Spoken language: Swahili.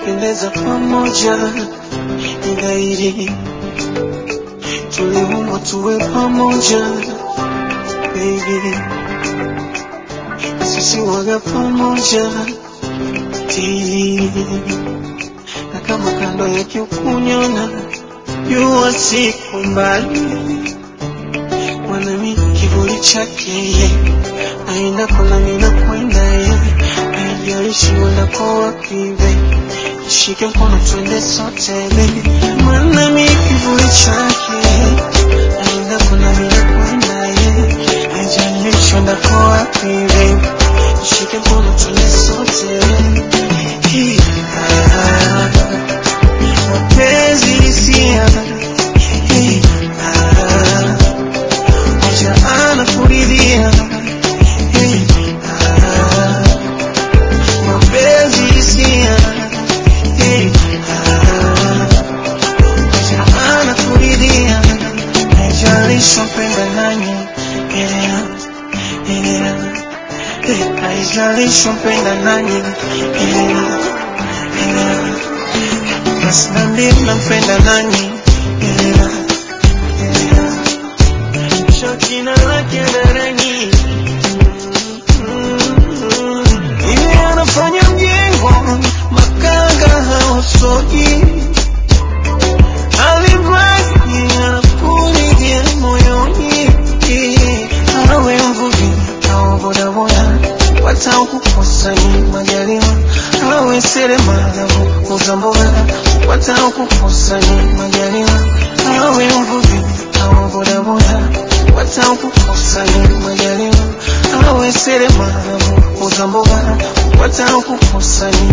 tunapendeza pamoja, ni dhahiri tuliumbwa tuwe pamoja baby, sisi waga pamoja na kama kando yake ukunyona jua siku mbali, mwanami kivuli chake aenda kona mina kwenda haijalishi wendako wapi baby, shike mkono twende sote baby, mwanami kivuli chake aenda kona mina kwenda haijalishi wendako wapi baby, shike mkono twende sote mapenzi hisia moja anakuridhia mapenzi hisia moja anakuridhia haijalishi mpenda nani haijalishi mpenda nani basi niambie unampenda nani jina lake darani ili anafanya mjengo makanga hausogi alibaki anakuingia moyoni awe mvuvi au bodaboda watau kukosa ni majaliwa awe seremala kuuza mboga watau kukosa ni majaliwa awe mvuvi au bodaboda watau kukosa ni majaliwa awe seremala kuuza mboga watau kukosa ni